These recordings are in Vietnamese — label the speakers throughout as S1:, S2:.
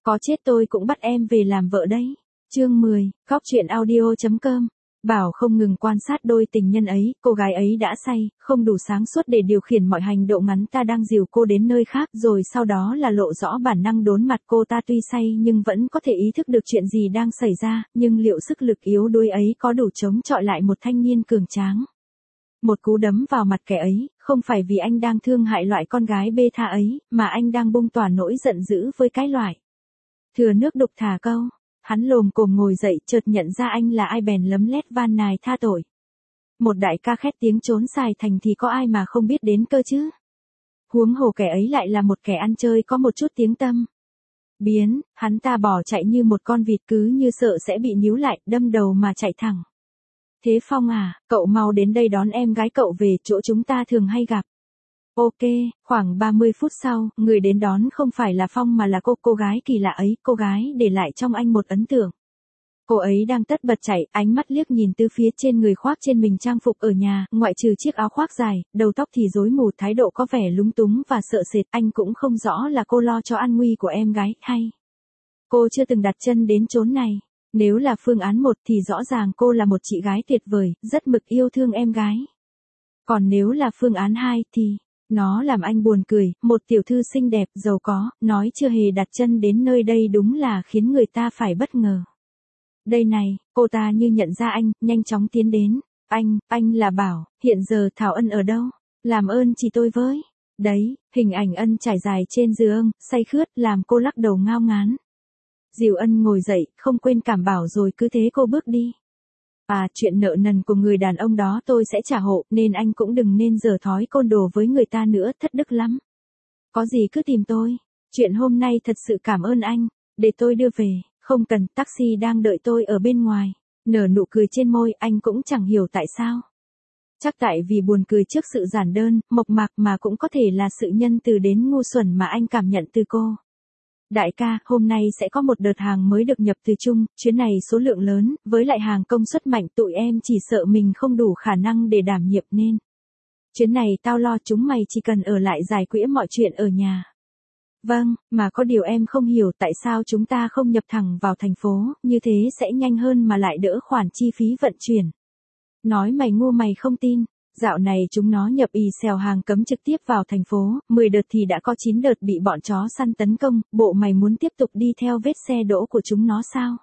S1: Có chết tôi cũng bắt em về làm vợ đấy. Chương 10, Góc truyện audio.com. Bảo không ngừng quan sát đôi tình nhân ấy, cô gái ấy đã say, không đủ sáng suốt để điều khiển mọi hành động ngắn ta đang dìu cô đến nơi khác rồi sau đó là lộ rõ bản năng đốn mặt cô ta tuy say nhưng vẫn có thể ý thức được chuyện gì đang xảy ra, nhưng liệu sức lực yếu đuối ấy có đủ chống chọi lại một thanh niên cường tráng. Một cú đấm vào mặt kẻ ấy, không phải vì anh đang thương hại loại con gái bê tha ấy, mà anh đang bung tỏa nỗi giận dữ với cái loại. Thừa nước đục thả câu. Hắn lồm cồm ngồi dậy chợt nhận ra anh là ai bèn lấm lét van nài tha tội. Một đại ca khét tiếng trốn xài thành thì có ai mà không biết đến cơ chứ. Huống hồ kẻ ấy lại là một kẻ ăn chơi có một chút tiếng tăm. Biến, hắn ta bỏ chạy như một con vịt cứ như sợ sẽ bị níu lại, đâm đầu mà chạy thẳng. Thế Phong à, cậu mau đến đây đón em gái cậu về chỗ chúng ta thường hay gặp. Ok, khoảng 30 phút sau, người đến đón không phải là Phong mà là cô gái kỳ lạ ấy, cô gái để lại trong anh một ấn tượng. Cô ấy đang tất bật chạy, ánh mắt liếc nhìn từ phía trên người khoác trên mình trang phục ở nhà, ngoại trừ chiếc áo khoác dài, đầu tóc thì rối mù, thái độ có vẻ lúng túng và sợ sệt, anh cũng không rõ là cô lo cho an nguy của em gái, hay cô chưa từng đặt chân đến chốn này. Nếu là phương án 1 thì rõ ràng cô là một chị gái tuyệt vời, rất mực yêu thương em gái. Còn nếu là phương án 2 thì nó làm anh buồn cười, một tiểu thư xinh đẹp, giàu có, nói chưa hề đặt chân đến nơi đây đúng là khiến người ta phải bất ngờ. Đây này, cô ta như nhận ra anh, nhanh chóng tiến đến. Anh là Bảo, hiện giờ Thảo Ân ở đâu? Làm ơn chỉ tôi với. Đấy, hình ảnh Ân trải dài trên giường, say khướt, làm cô lắc đầu ngao ngán. Dìu Ân ngồi dậy, không quên cảm Bảo rồi cứ thế cô bước đi. Chuyện nợ nần của người đàn ông đó tôi sẽ trả hộ, nên anh cũng đừng nên giở thói côn đồ với người ta nữa, thất đức lắm. Có gì cứ tìm tôi. Chuyện hôm nay thật sự cảm ơn anh, để tôi đưa về, không cần, taxi đang đợi tôi ở bên ngoài. Nở nụ cười trên môi, anh cũng chẳng hiểu tại sao. Chắc tại vì buồn cười trước sự giản đơn, mộc mạc mà cũng có thể là sự nhân từ đến ngu xuẩn mà anh cảm nhận từ cô. Đại ca, hôm nay sẽ có một đợt hàng mới được nhập từ Trung, chuyến này số lượng lớn, với lại hàng công suất mạnh, tụi em chỉ sợ mình không đủ khả năng để đảm nhiệm nên. Chuyến này tao lo, chúng mày chỉ cần ở lại giải quyết mọi chuyện ở nhà. Vâng, mà có điều em không hiểu tại sao chúng ta không nhập thẳng vào thành phố, như thế sẽ nhanh hơn mà lại đỡ khoản chi phí vận chuyển. Nói mày ngu mày không tin. Dạo này chúng nó nhập xèo hàng cấm trực tiếp vào thành phố, 10 đợt thì đã có 9 đợt bị bọn chó săn tấn công, bộ mày muốn tiếp tục đi theo vết xe đỗ của chúng nó sao?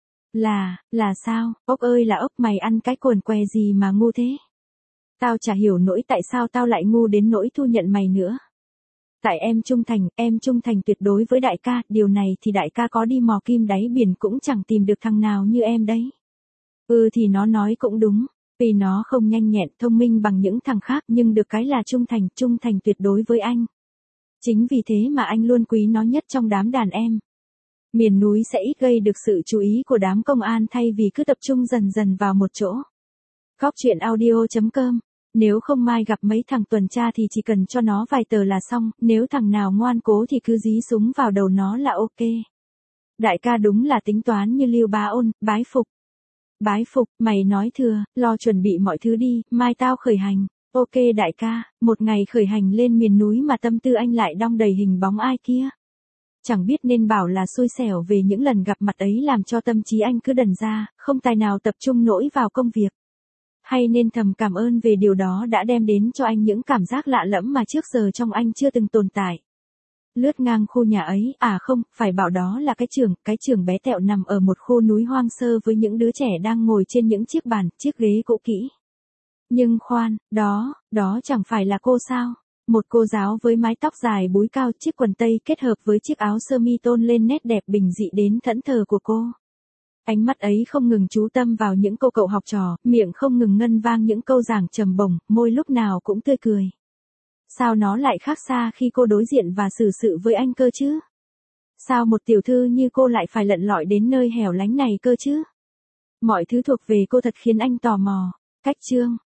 S1: Là sao? Ốc ơi là ốc, mày ăn cái quần què gì mà ngu thế? Tao chả hiểu nỗi tại sao tao lại ngu đến nỗi thu nhận mày nữa. Tại em trung thành tuyệt đối với đại ca, điều này thì đại ca có đi mò kim đáy biển cũng chẳng tìm được thằng nào như em đấy. Thì nó nói cũng đúng. Vì nó không nhanh nhẹn, thông minh bằng những thằng khác nhưng được cái là trung thành tuyệt đối với anh. Chính vì thế mà anh luôn quý nó nhất trong đám đàn em. Miền núi sẽ ít gây được sự chú ý của đám công an thay vì cứ tập trung dần dần vào một chỗ. Góc truyện audio.com. Nếu không mai gặp mấy thằng tuần tra thì chỉ cần cho nó vài tờ là xong, nếu thằng nào ngoan cố thì cứ dí súng vào đầu nó là ok. Đại ca đúng là tính toán như Lưu Bá Ôn, bái phục. Bái phục, mày nói thừa, lo chuẩn bị mọi thứ đi, mai tao khởi hành. Ok đại ca, một ngày khởi hành lên miền núi mà tâm tư anh lại đong đầy hình bóng ai kia. Chẳng biết nên bảo là xui xẻo về những lần gặp mặt ấy làm cho tâm trí anh cứ đần ra, không tài nào tập trung nổi vào công việc. Hay nên thầm cảm ơn về điều đó đã đem đến cho anh những cảm giác lạ lẫm mà trước giờ trong anh chưa từng tồn tại. Lướt ngang khu nhà ấy, không, phải bảo đó là cái trường bé tẹo nằm ở một khu núi hoang sơ với những đứa trẻ đang ngồi trên những chiếc bàn, chiếc ghế cũ kỹ. Nhưng khoan, đó chẳng phải là cô sao? Một cô giáo với mái tóc dài búi cao, chiếc quần tây kết hợp với chiếc áo sơ mi tôn lên nét đẹp bình dị đến thẫn thờ của cô. Ánh mắt ấy không ngừng chú tâm vào những cô cậu học trò, miệng không ngừng ngân vang những câu giảng trầm bổng, môi lúc nào cũng tươi cười. Sao nó lại khác xa khi cô đối diện và xử sự với anh cơ chứ? Sao một tiểu thư như cô lại phải lặn lội đến nơi hẻo lánh này cơ chứ? Mọi thứ thuộc về cô thật khiến anh tò mò. Cách chương